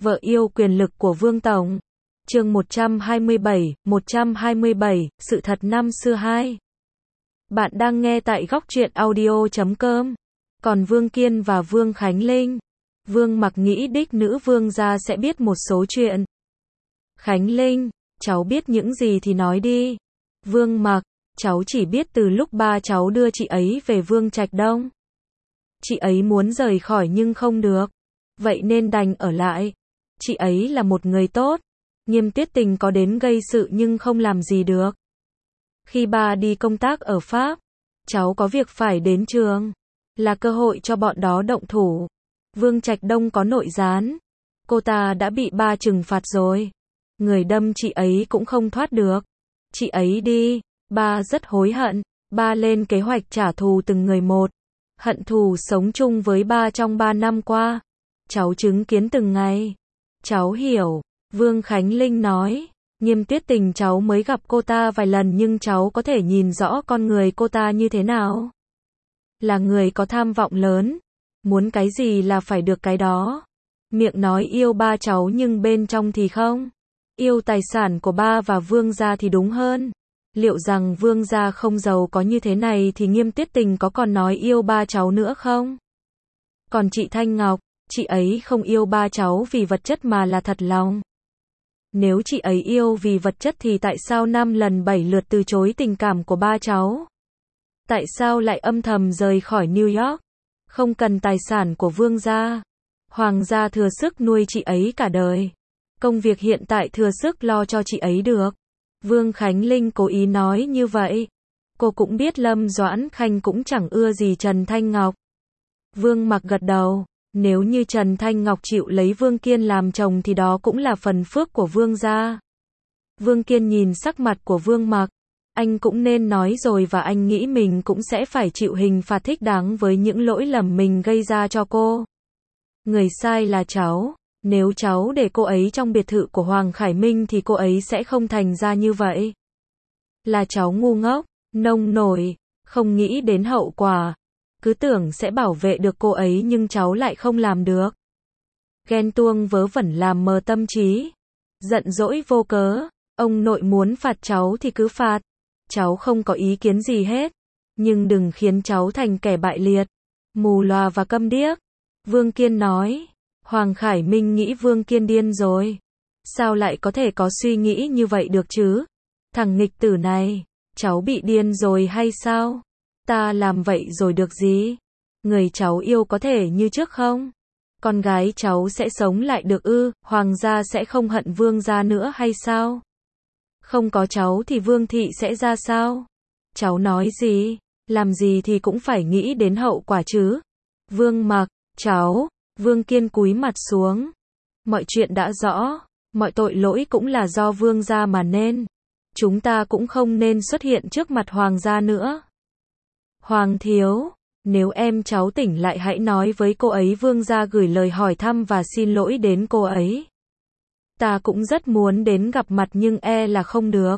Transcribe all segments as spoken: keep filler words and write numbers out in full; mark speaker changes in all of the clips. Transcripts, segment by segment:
Speaker 1: Vợ yêu quyền lực của Vương Tổng. Chương một trăm hai mươi bảy, một trăm hai mươi bảy, sự thật năm xưa hai. Bạn đang nghe tại góc truyện audio chấm com. Còn Vương Kiên và Vương Khánh Linh. Vương Mặc nghĩ đích nữ Vương gia sẽ biết một số chuyện. Khánh Linh, cháu biết những gì thì nói đi. Vương Mặc, cháu chỉ biết từ lúc ba cháu đưa chị ấy về Vương Trạch Đông. Chị ấy muốn rời khỏi nhưng không được. Vậy nên đành ở lại. Chị ấy là một người tốt. Nghiêm Tuyết Tình có đến gây sự nhưng không làm gì được. Khi ba đi công tác ở Pháp, cháu có việc phải đến trường. Là cơ hội cho bọn đó động thủ. Vương Trạch Đông có nội gián. Cô ta đã bị ba trừng phạt rồi. Người đâm chị ấy cũng không thoát được. Chị ấy đi. Ba rất hối hận. Ba lên kế hoạch trả thù từng người một. Hận thù sống chung với ba trong ba năm qua. Cháu chứng kiến từng ngày. Cháu hiểu. Vương Khánh Linh nói. Nghiêm Tuyết Tình cháu mới gặp cô ta vài lần nhưng cháu có thể nhìn rõ con người cô ta như thế nào. Là người có tham vọng lớn. Muốn cái gì là phải được cái đó. Miệng nói yêu ba cháu nhưng bên trong thì không. Yêu tài sản của ba và Vương gia thì đúng hơn. Liệu rằng Vương gia không giàu có như thế này thì Nghiêm Tuyết Tình có còn nói yêu ba cháu nữa không? Còn chị Thanh Ngọc, chị ấy không yêu ba cháu vì vật chất mà là thật lòng. Nếu chị ấy yêu vì vật chất thì tại sao năm lần bảy lượt từ chối tình cảm của ba cháu? Tại sao lại âm thầm rời khỏi New York? Không cần tài sản của Vương gia. Hoàng gia thừa sức nuôi chị ấy cả đời. Công việc hiện tại thừa sức lo cho chị ấy được. Vương Khánh Linh cố ý nói như vậy. Cô cũng biết Lâm Doãn Khanh cũng chẳng ưa gì Trần Thanh Ngọc. Vương Mặc gật đầu. Nếu như Trần Thanh Ngọc chịu lấy Vương Kiên làm chồng thì đó cũng là phần phước của Vương gia. Vương Kiên nhìn sắc mặt của Vương Mặc. Anh cũng nên nói rồi và anh nghĩ mình cũng sẽ phải chịu hình phạt thích đáng với những lỗi lầm mình gây ra cho cô. Người sai là cháu. Nếu cháu để cô ấy trong biệt thự của Hoàng Khải Minh thì cô ấy sẽ không thành ra như vậy. Là cháu ngu ngốc, nông nổi, không nghĩ đến hậu quả. Cứ tưởng sẽ bảo vệ được cô ấy nhưng cháu lại không làm được. Ghen tuông vớ vẩn làm mờ tâm trí. Giận dỗi vô cớ. Ông nội muốn phạt cháu thì cứ phạt. Cháu không có ý kiến gì hết. Nhưng đừng khiến cháu thành kẻ bại liệt, mù lòa và câm điếc. Vương Kiên nói. Hoàng Khải Minh nghĩ Vương Kiên điên rồi. Sao lại có thể có suy nghĩ như vậy được chứ? Thằng nghịch tử này, cháu bị điên rồi hay sao? Ta làm vậy rồi được gì? Người cháu yêu có thể như trước không? Con gái cháu sẽ sống lại được ư? Hoàng gia sẽ không hận Vương gia nữa hay sao? Không có cháu thì Vương thị sẽ ra sao? Cháu nói gì? Làm gì thì cũng phải nghĩ đến hậu quả chứ? Vương Mặc, cháu. Vương Kiên cúi mặt xuống. Mọi chuyện đã rõ. Mọi tội lỗi cũng là do Vương gia mà nên. Chúng ta cũng không nên xuất hiện trước mặt Hoàng gia nữa. Hoàng thiếu, nếu em cháu tỉnh lại hãy nói với cô ấy Vương gia gửi lời hỏi thăm và xin lỗi đến cô ấy. Ta cũng rất muốn đến gặp mặt nhưng e là không được.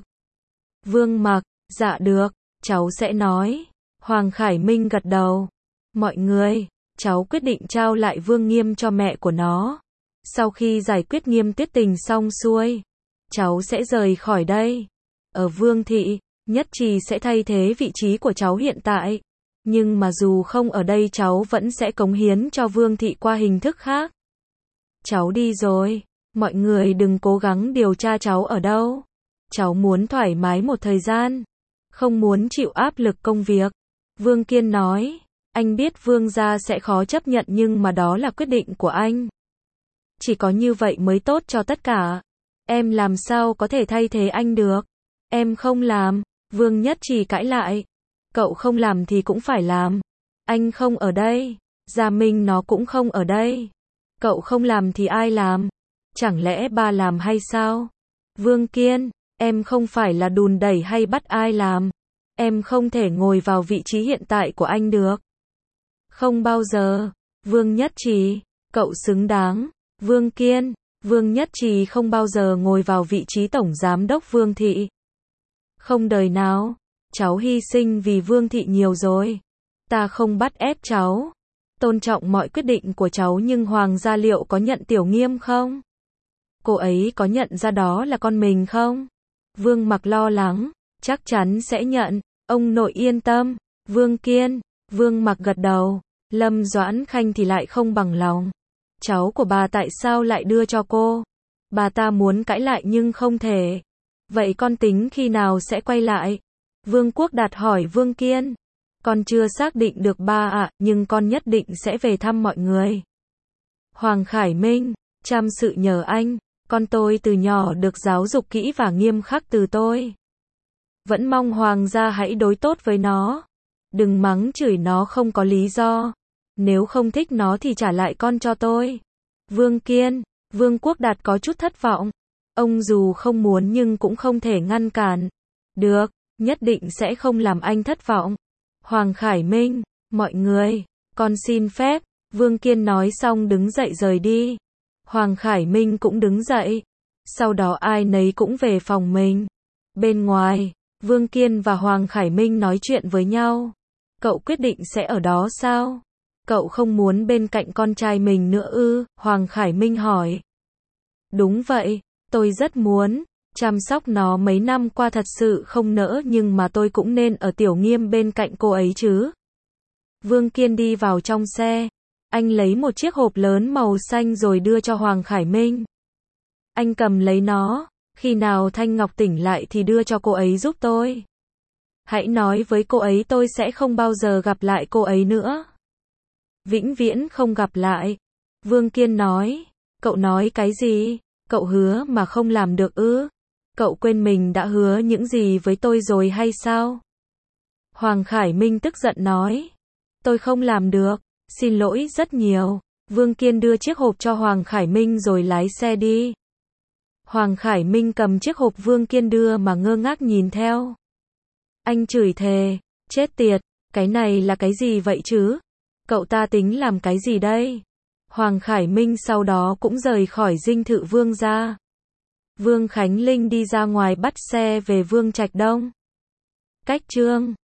Speaker 1: Vương Mặc, dạ được, cháu sẽ nói. Hoàng Khải Minh gật đầu. Mọi người, cháu quyết định trao lại Vương Nghiêm cho mẹ của nó. Sau khi giải quyết Nghiêm Tuyết Tình xong xuôi, cháu sẽ rời khỏi đây. Ở Vương thị, Nhất Trì sẽ thay thế vị trí của cháu hiện tại. Nhưng mà dù không ở đây cháu vẫn sẽ cống hiến cho Vương thị qua hình thức khác. Cháu đi rồi. Mọi người đừng cố gắng điều tra cháu ở đâu. Cháu muốn thoải mái một thời gian. Không muốn chịu áp lực công việc. Vương Kiên nói. Anh biết Vương gia sẽ khó chấp nhận nhưng mà đó là quyết định của anh. Chỉ có như vậy mới tốt cho tất cả. Em làm sao có thể thay thế anh được? Em không làm. Vương Nhất Trì cãi lại. Cậu không làm thì cũng phải làm. Anh không ở đây. Gia Minh nó cũng không ở đây. Cậu không làm thì ai làm? Chẳng lẽ ba làm hay sao? Vương Kiên, em không phải là đùn đẩy hay bắt ai làm. Em không thể ngồi vào vị trí hiện tại của anh được. Không bao giờ. Vương Nhất Trì, cậu xứng đáng. Vương Kiên, Vương Nhất Trì không bao giờ ngồi vào vị trí tổng giám đốc Vương thị. Không đời nào. Cháu hy sinh vì Vương thị nhiều rồi. Ta không bắt ép cháu. Tôn trọng mọi quyết định của cháu nhưng Hoàng gia liệu có nhận Tiểu Nghiêm không? Cô ấy có nhận ra đó là con mình không? Vương Mặc lo lắng, chắc chắn sẽ nhận, ông nội yên tâm. Vương Kiên, Vương Mặc gật đầu, Lâm Doãn Khanh thì lại không bằng lòng. Cháu của bà tại sao lại đưa cho cô? Bà ta muốn cãi lại nhưng không thể. Vậy con tính khi nào sẽ quay lại? Vương Quốc Đạt hỏi Vương Kiên. Con chưa xác định được ba ạ, nhưng con nhất định sẽ về thăm mọi người. Hoàng Khải Minh, chăm sự nhờ anh, con tôi từ nhỏ được giáo dục kỹ và nghiêm khắc từ tôi. Vẫn mong Hoàng gia hãy đối tốt với nó. Đừng mắng chửi nó không có lý do. Nếu không thích nó thì trả lại con cho tôi. Vương Kiên, Vương Quốc Đạt có chút thất vọng. Ông dù không muốn nhưng cũng không thể ngăn cản. Được, nhất định sẽ không làm anh thất vọng. Hoàng Khải Minh, mọi người, con xin phép. Vương Kiên nói xong đứng dậy rời đi. Hoàng Khải Minh cũng đứng dậy. Sau đó ai nấy cũng về phòng mình. Bên ngoài, Vương Kiên và Hoàng Khải Minh nói chuyện với nhau. Cậu quyết định sẽ ở đó sao? Cậu không muốn bên cạnh con trai mình nữa ư? Hoàng Khải Minh hỏi. Đúng vậy, tôi rất muốn. Chăm sóc nó mấy năm qua thật sự không nỡ, nhưng mà tôi cũng nên ở Tiểu Nghiêm bên cạnh cô ấy chứ. Vương Kiên đi vào trong xe. Anh lấy một chiếc hộp lớn màu xanh rồi đưa cho Hoàng Khải Minh. Anh cầm lấy nó. Khi nào Thanh Ngọc tỉnh lại thì đưa cho cô ấy giúp tôi. Hãy nói với cô ấy tôi sẽ không bao giờ gặp lại cô ấy nữa. Vĩnh viễn không gặp lại. Vương Kiên nói. Cậu nói cái gì? Cậu hứa mà không làm được ư? Cậu quên mình đã hứa những gì với tôi rồi hay sao? Hoàng Khải Minh tức giận nói. Tôi không làm được. Xin lỗi rất nhiều. Vương Kiên đưa chiếc hộp cho Hoàng Khải Minh rồi lái xe đi. Hoàng Khải Minh cầm chiếc hộp Vương Kiên đưa mà ngơ ngác nhìn theo. Anh chửi thề. Chết tiệt, cái này là cái gì vậy chứ? Cậu ta tính làm cái gì đây? Hoàng Khải Minh sau đó cũng rời khỏi dinh thự Vương gia. Vương Khánh Linh đi ra ngoài bắt xe về Vương Trạch Đông. Cách chương